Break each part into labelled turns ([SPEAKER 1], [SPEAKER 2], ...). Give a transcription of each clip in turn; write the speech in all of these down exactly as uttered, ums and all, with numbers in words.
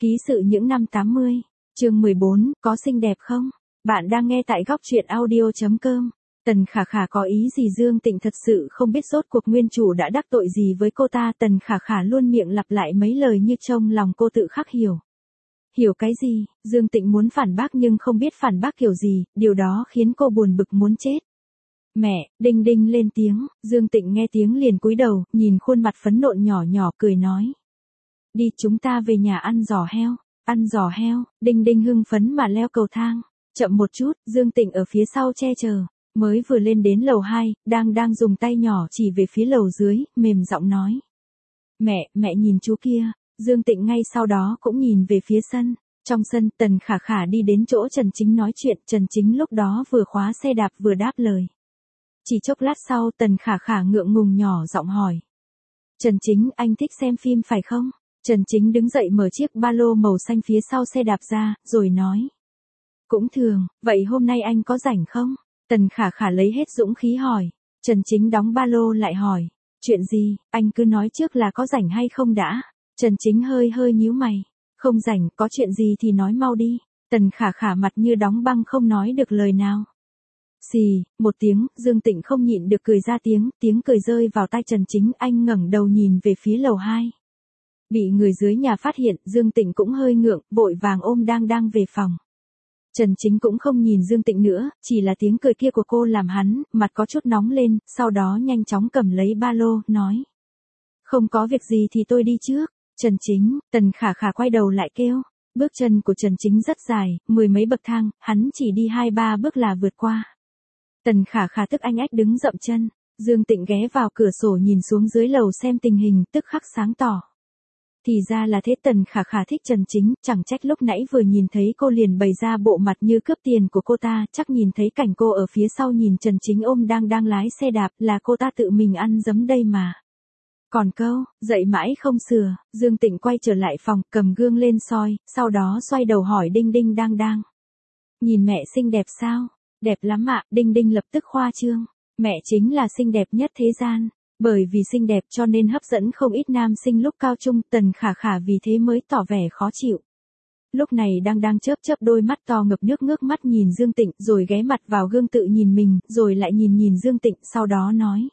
[SPEAKER 1] Ký sự những năm tám mươi, chương mười bốn, có xinh đẹp không? Bạn đang nghe tại góc truyện audio chấm com. Tần Khả Khả có ý gì? Dương Tịnh thật sự không biết rốt cuộc nguyên chủ đã đắc tội gì với cô ta. Tần Khả Khả luôn miệng lặp lại mấy lời như trong lòng cô tự khắc hiểu. Hiểu cái gì? Dương Tịnh muốn phản bác nhưng không biết phản bác kiểu gì, điều đó khiến cô buồn bực muốn chết. Mẹ, Đinh Đinh lên tiếng, Dương Tịnh nghe tiếng liền cúi đầu, nhìn khuôn mặt phấn nộn nhỏ nhỏ cười nói. Đi, chúng ta về nhà ăn giò heo. Ăn giò heo? Đinh Đinh hưng phấn mà leo cầu thang. Chậm một chút, Dương Tịnh ở phía sau che chở. Mới vừa lên đến lầu hai, đang đang dùng tay nhỏ chỉ về phía lầu dưới, mềm giọng nói. Mẹ, mẹ nhìn chú kia. Dương Tịnh ngay sau đó cũng nhìn về phía sân. Trong sân, Tần Khả Khả đi đến chỗ Trần Chính nói chuyện. Trần Chính lúc đó vừa khóa xe đạp vừa đáp lời. Chỉ chốc lát sau, Tần Khả Khả ngượng ngùng nhỏ giọng hỏi. Trần Chính, anh thích xem phim phải không? Trần Chính đứng dậy mở chiếc ba lô màu xanh phía sau xe đạp ra, rồi nói. Cũng thường, vậy hôm nay anh có rảnh không? Tần Khả Khả lấy hết dũng khí hỏi. Trần Chính đóng ba lô lại hỏi. Chuyện gì, anh cứ nói trước là có rảnh hay không đã? Trần Chính hơi hơi nhíu mày. Không rảnh, có chuyện gì thì nói mau đi. Tần Khả Khả mặt như đóng băng không nói được lời nào. Xì, một tiếng, Dương Tịnh không nhịn được cười ra tiếng, tiếng cười rơi vào tai Trần Chính. Anh ngẩng đầu nhìn về phía lầu hai. Bị người dưới nhà phát hiện, Dương Tịnh cũng hơi ngượng, vội vàng ôm đang đang về phòng. Trần Chính cũng không nhìn Dương Tịnh nữa, chỉ là tiếng cười kia của cô làm hắn, mặt có chút nóng lên, sau đó nhanh chóng cầm lấy ba lô, nói. Không có việc gì thì tôi đi trước. Trần Chính, Tần Khả Khả quay đầu lại kêu. Bước chân của Trần Chính rất dài, mười mấy bậc thang, hắn chỉ đi hai ba bước là vượt qua. Tần Khả Khả tức anh ách đứng dậm chân. Dương Tịnh ghé vào cửa sổ nhìn xuống dưới lầu xem tình hình, tức khắc sáng tỏ. Thì ra là thế. Tần Khả Khả thích Trần Chính, chẳng trách lúc nãy vừa nhìn thấy cô liền bày ra bộ mặt như cướp tiền của cô ta, chắc nhìn thấy cảnh cô ở phía sau nhìn Trần Chính ôm đang đang lái xe đạp là cô ta tự mình ăn giấm đây mà. Còn câu, dậy mãi không sửa, Dương Tịnh quay trở lại phòng, cầm gương lên soi, sau đó xoay đầu hỏi Đinh Đinh đang đang. Nhìn mẹ xinh đẹp sao? Đẹp lắm ạ. Đinh Đinh lập tức khoa trương. Mẹ chính là xinh đẹp nhất thế gian. Bởi vì xinh đẹp cho nên hấp dẫn không ít nam sinh lúc cao trung. Tần Khả Khả vì thế mới tỏ vẻ khó chịu. Lúc này đang đang chớp chớp đôi mắt to ngập nước ngước mắt nhìn Dương Tịnh, rồi ghé mặt vào gương tự nhìn mình, rồi lại nhìn nhìn Dương Tịnh, sau đó nói.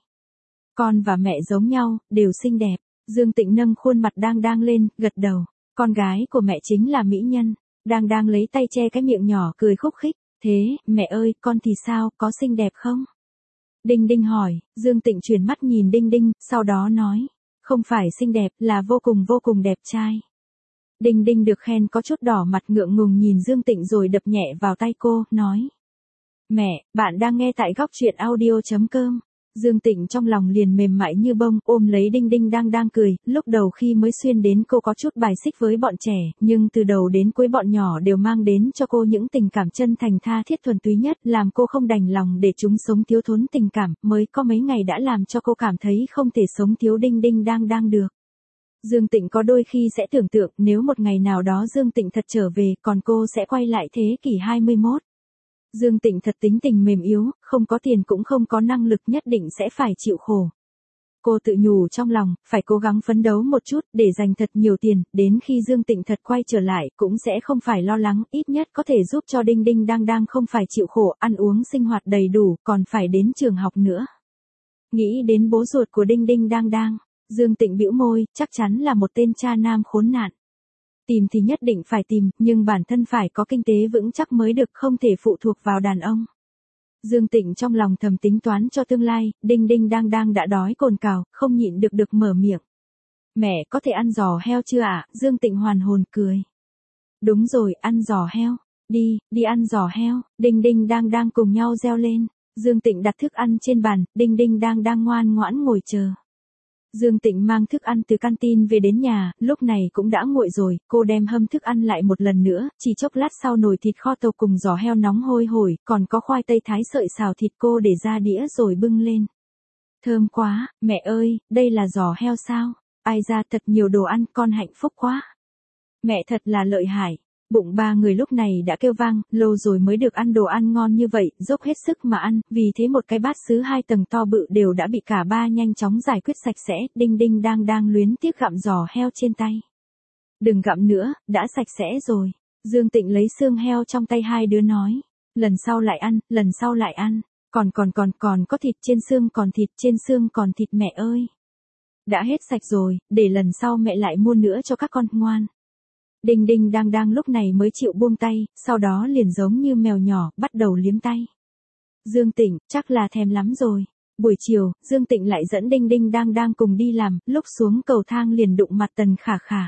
[SPEAKER 1] Con và mẹ giống nhau, đều xinh đẹp. Dương Tịnh nâng khuôn mặt đang đang lên, gật đầu. Con gái của mẹ chính là mỹ nhân. Đang đang lấy tay che cái miệng nhỏ cười khúc khích. Thế, mẹ ơi, con thì sao, có xinh đẹp không? Đinh Đinh hỏi. Dương Tịnh chuyển mắt nhìn Đinh Đinh, sau đó nói. Không phải xinh đẹp, là vô cùng vô cùng đẹp trai. Đinh Đinh được khen có chút đỏ mặt ngượng ngùng nhìn Dương Tịnh rồi đập nhẹ vào tay cô, nói. Mẹ, bạn đang nghe tại góc truyện audio chấm com. Dương Tịnh trong lòng liền mềm mại như bông, ôm lấy Đinh Đinh đang đang cười. Lúc đầu khi mới xuyên đến cô có chút bài xích với bọn trẻ, nhưng từ đầu đến cuối bọn nhỏ đều mang đến cho cô những tình cảm chân thành tha thiết thuần túy nhất, làm cô không đành lòng để chúng sống thiếu thốn tình cảm, mới có mấy ngày đã làm cho cô cảm thấy không thể sống thiếu Đinh Đinh đang đang được. Dương Tịnh có đôi khi sẽ tưởng tượng nếu một ngày nào đó Dương Tịnh thật trở về, còn cô sẽ quay lại thế kỷ hai mươi mốt. Dương Tịnh thật tính tình mềm yếu, không có tiền cũng không có năng lực, nhất định sẽ phải chịu khổ. Cô tự nhủ trong lòng, phải cố gắng phấn đấu một chút, để dành thật nhiều tiền, đến khi Dương Tịnh thật quay trở lại, cũng sẽ không phải lo lắng, ít nhất có thể giúp cho Đinh Đinh đang đang không phải chịu khổ, ăn uống sinh hoạt đầy đủ, còn phải đến trường học nữa. Nghĩ đến bố ruột của Đinh Đinh đang đang, Dương Tịnh bĩu môi, chắc chắn là một tên cha nam khốn nạn. Tìm thì nhất định phải tìm, nhưng bản thân phải có kinh tế vững chắc mới được, không thể phụ thuộc vào đàn ông. Dương Tịnh trong lòng thầm tính toán cho tương lai. Đinh Đinh đang đang đã đói cồn cào, không nhịn được được mở miệng. Mẹ, có thể ăn giò heo chưa ạ? À? Dương Tịnh hoàn hồn cười. Đúng rồi, ăn giò heo. Đi, đi ăn giò heo. Đinh Đinh đang đang cùng nhau reo lên. Dương Tịnh đặt thức ăn trên bàn, Đinh Đinh đang đang ngoan ngoãn ngồi chờ. Dương Tịnh mang thức ăn từ canteen về đến nhà, lúc này cũng đã nguội rồi, cô đem hâm thức ăn lại một lần nữa, chỉ chốc lát sau nồi thịt kho tàu cùng giò heo nóng hôi hổi, còn có khoai tây thái sợi xào thịt cô để ra đĩa rồi bưng lên. Thơm quá, mẹ ơi, đây là giò heo sao? Ai ra thật nhiều đồ ăn, con hạnh phúc quá. Mẹ thật là lợi hại. Bụng ba người lúc này đã kêu vang, lâu rồi mới được ăn đồ ăn ngon như vậy, dốc hết sức mà ăn, vì thế một cái bát sứ hai tầng to bự đều đã bị cả ba nhanh chóng giải quyết sạch sẽ. Đinh Đinh đang đang luyến tiếc gặm giò heo trên tay. Đừng gặm nữa, đã sạch sẽ rồi. Dương Tịnh lấy xương heo trong tay hai đứa nói. Lần sau lại ăn, lần sau lại ăn. Còn còn còn còn có thịt trên xương còn thịt trên xương còn thịt mẹ ơi. Đã hết sạch rồi, để lần sau mẹ lại mua nữa cho các con ngoan. Đinh đinh đang đang lúc này mới chịu buông tay, sau đó liền giống như mèo nhỏ, bắt đầu liếm tay. Dương Tịnh, chắc là thèm lắm rồi. Buổi chiều, Dương Tịnh lại dẫn Đinh Đinh đang đang cùng đi làm, lúc xuống cầu thang liền đụng mặt Tần Khả Khả.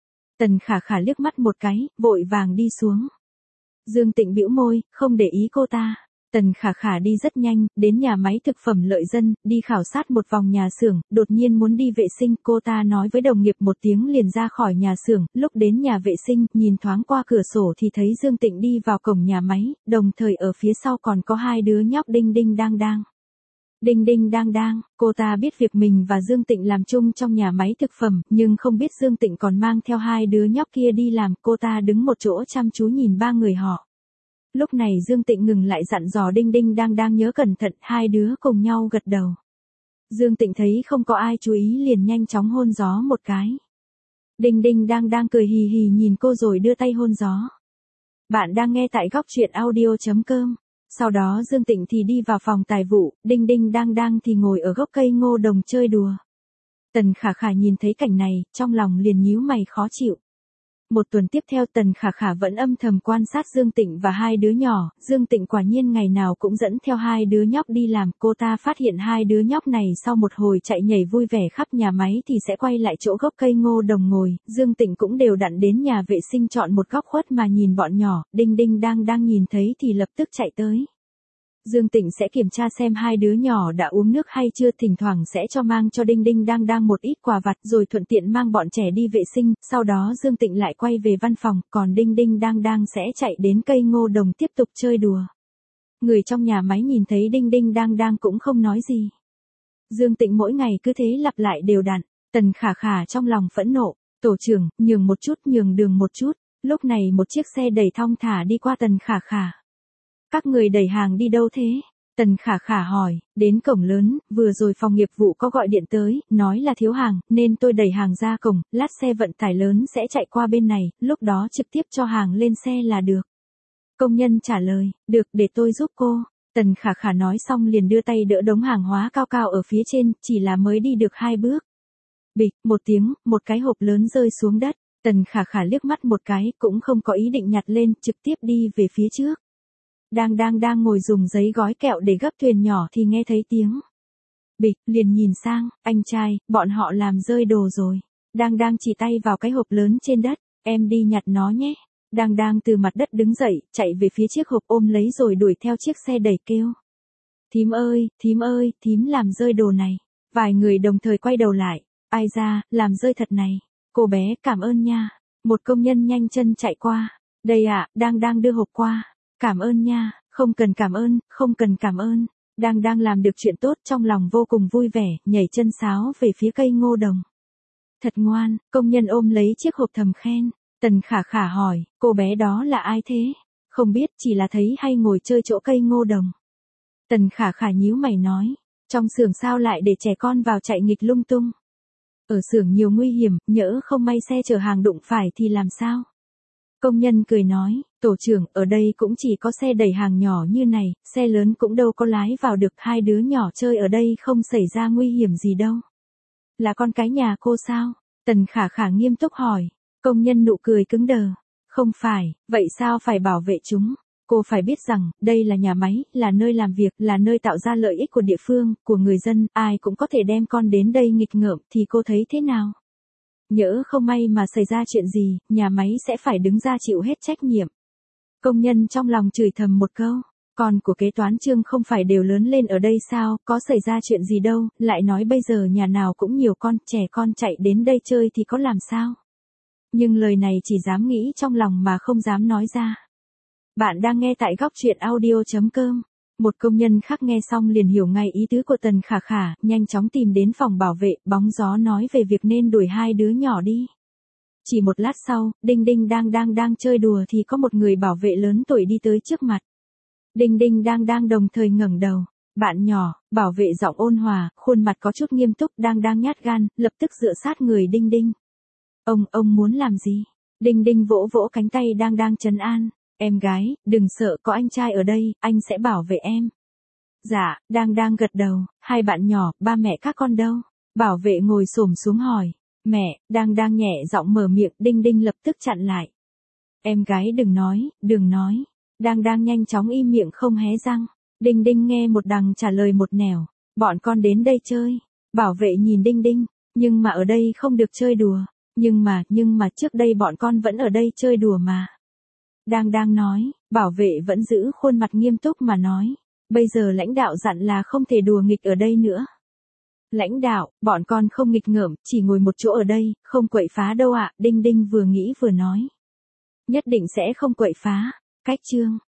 [SPEAKER 1] Tần Khả Khả liếc mắt một cái, vội vàng đi xuống. Dương Tịnh bĩu môi, không để ý cô ta. Tần Khả Khả đi rất nhanh, đến nhà máy thực phẩm Lợi Dân, đi khảo sát một vòng nhà xưởng, đột nhiên muốn đi vệ sinh, cô ta nói với đồng nghiệp một tiếng liền ra khỏi nhà xưởng, lúc đến nhà vệ sinh, nhìn thoáng qua cửa sổ thì thấy Dương Tịnh đi vào cổng nhà máy, đồng thời ở phía sau còn có hai đứa nhóc Đinh Đinh đang đang. Đinh Đinh đang đang, cô ta biết việc mình và Dương Tịnh làm chung trong nhà máy thực phẩm, nhưng không biết Dương Tịnh còn mang theo hai đứa nhóc kia đi làm, cô ta đứng một chỗ chăm chú nhìn ba người họ. Lúc này Dương Tịnh ngừng lại dặn dò Đinh Đinh đang đang nhớ cẩn thận, hai đứa cùng nhau gật đầu. Dương Tịnh thấy không có ai chú ý liền nhanh chóng hôn gió một cái. Đinh Đinh đang đang cười hì hì nhìn cô rồi đưa tay hôn gió. Bạn đang nghe tại góc truyện audio chấm com. Sau đó Dương Tịnh thì đi vào phòng tài vụ, Đinh Đinh đang đang thì ngồi ở gốc cây ngô đồng chơi đùa. Tần Khả Khả nhìn thấy cảnh này, trong lòng liền nhíu mày khó chịu. Một tuần tiếp theo Tần Khả Khả vẫn âm thầm quan sát Dương Tịnh và hai đứa nhỏ, Dương Tịnh quả nhiên ngày nào cũng dẫn theo hai đứa nhóc đi làm, cô ta phát hiện hai đứa nhóc này sau một hồi chạy nhảy vui vẻ khắp nhà máy thì sẽ quay lại chỗ gốc cây ngô đồng ngồi, Dương Tịnh cũng đều đặn đến nhà vệ sinh chọn một góc khuất mà nhìn bọn nhỏ, Đinh Đinh đang đang nhìn thấy thì lập tức chạy tới. Dương Tịnh sẽ kiểm tra xem hai đứa nhỏ đã uống nước hay chưa, thỉnh thoảng sẽ cho mang cho Đinh Đinh đang đang một ít quà vặt rồi thuận tiện mang bọn trẻ đi vệ sinh, sau đó Dương Tịnh lại quay về văn phòng, còn Đinh Đinh đang đang sẽ chạy đến cây ngô đồng tiếp tục chơi đùa. Người trong nhà máy nhìn thấy Đinh Đinh đang đang cũng không nói gì. Dương Tịnh mỗi ngày cứ thế lặp lại đều đặn, Tần Khả Khả trong lòng phẫn nộ, tổ trưởng, nhường một chút nhường đường một chút, lúc này một chiếc xe đẩy thong thả đi qua Tần Khả Khả. Các người đẩy hàng đi đâu thế? Tần Khả Khả hỏi, đến cổng lớn, vừa rồi phòng nghiệp vụ có gọi điện tới, nói là thiếu hàng, nên tôi đẩy hàng ra cổng, lát xe vận tải lớn sẽ chạy qua bên này, lúc đó trực tiếp cho hàng lên xe là được. Công nhân trả lời, được để tôi giúp cô. Tần Khả Khả nói xong liền đưa tay đỡ đống hàng hóa cao cao ở phía trên, chỉ là mới đi được hai bước. Bịch, một tiếng, một cái hộp lớn rơi xuống đất, Tần Khả Khả liếc mắt một cái, cũng không có ý định nhặt lên, trực tiếp đi về phía trước. Đang đang đang ngồi dùng giấy gói kẹo để gấp thuyền nhỏ thì nghe thấy tiếng. Bịch, liền nhìn sang, anh trai, bọn họ làm rơi đồ rồi. Đang đang chỉ tay vào cái hộp lớn trên đất, em đi nhặt nó nhé. Đang đang từ mặt đất đứng dậy, chạy về phía chiếc hộp ôm lấy rồi đuổi theo chiếc xe đẩy kêu. Thím ơi, thím ơi, thím làm rơi đồ này. Vài người đồng thời quay đầu lại, ai ra, làm rơi thật này. Cô bé, cảm ơn nha. Một công nhân nhanh chân chạy qua. Đây ạ, à, đang đang đưa hộp qua. Cảm ơn nha, không cần cảm ơn, không cần cảm ơn. Đang đang làm được chuyện tốt trong lòng vô cùng vui vẻ, nhảy chân sáo về phía cây ngô đồng. Thật ngoan, công nhân ôm lấy chiếc hộp thầm khen. Tần Khả Khả hỏi, cô bé đó là ai thế? Không biết, chỉ là thấy hay ngồi chơi chỗ cây ngô đồng. Tần Khả Khả nhíu mày nói, trong xưởng sao lại để trẻ con vào chạy nghịch lung tung? Ở xưởng nhiều nguy hiểm, nhỡ không may xe chở hàng đụng phải thì làm sao? Công nhân cười nói, tổ trưởng, ở đây cũng chỉ có xe đẩy hàng nhỏ như này, xe lớn cũng đâu có lái vào được, hai đứa nhỏ chơi ở đây không xảy ra nguy hiểm gì đâu. Là con cái nhà cô sao? Tần Khả Khả nghiêm túc hỏi. Công nhân nụ cười cứng đờ. Không phải, vậy sao phải bảo vệ chúng? Cô phải biết rằng, đây là nhà máy, là nơi làm việc, là nơi tạo ra lợi ích của địa phương, của người dân, ai cũng có thể đem con đến đây nghịch ngợm, thì cô thấy thế nào? Nhỡ không may mà xảy ra chuyện gì, nhà máy sẽ phải đứng ra chịu hết trách nhiệm. Công nhân trong lòng chửi thầm một câu, con của kế toán Trương không phải đều lớn lên ở đây sao, có xảy ra chuyện gì đâu, lại nói bây giờ nhà nào cũng nhiều con, trẻ con chạy đến đây chơi thì có làm sao. Nhưng lời này chỉ dám nghĩ trong lòng mà không dám nói ra. Bạn đang nghe tại góc truyện audio chấm com. Một công nhân khác nghe xong liền hiểu ngay ý tứ của Tần Khả Khả, nhanh chóng tìm đến phòng bảo vệ, bóng gió nói về việc nên đuổi hai đứa nhỏ đi. Chỉ một lát sau, Đinh Đinh đang đang đang chơi đùa thì có một người bảo vệ lớn tuổi đi tới trước mặt. Đinh Đinh đang đang đồng thời ngẩng đầu. Bạn nhỏ, bảo vệ giọng ôn hòa, khuôn mặt có chút nghiêm túc, đang đang nhát gan, lập tức dựa sát người Đinh Đinh. Ông, ông muốn làm gì? Đinh Đinh vỗ vỗ cánh tay đang đang trấn an. Em gái, đừng sợ, có anh trai ở đây, anh sẽ bảo vệ em. Dạ, đang đang gật đầu. Hai bạn nhỏ, ba mẹ các con đâu? Bảo vệ ngồi xổm xuống hỏi. Mẹ, đang đang nhẹ giọng mở miệng, Đinh Đinh lập tức chặn lại. Em gái đừng nói, đừng nói. Đang đang nhanh chóng im miệng không hé răng. Đinh Đinh nghe một đằng trả lời một nẻo. Bọn con đến đây chơi. Bảo vệ nhìn Đinh Đinh. Nhưng mà ở đây không được chơi đùa. Nhưng mà, nhưng mà trước đây bọn con vẫn ở đây chơi đùa mà. Đang đang nói, bảo vệ vẫn giữ khuôn mặt nghiêm túc mà nói. Bây giờ lãnh đạo dặn là không thể đùa nghịch ở đây nữa. Lãnh đạo, bọn con không nghịch ngợm, chỉ ngồi một chỗ ở đây, không quậy phá đâu ạ. Đinh Đinh vừa nghĩ vừa nói. Nhất định sẽ không quậy phá. Cách chương.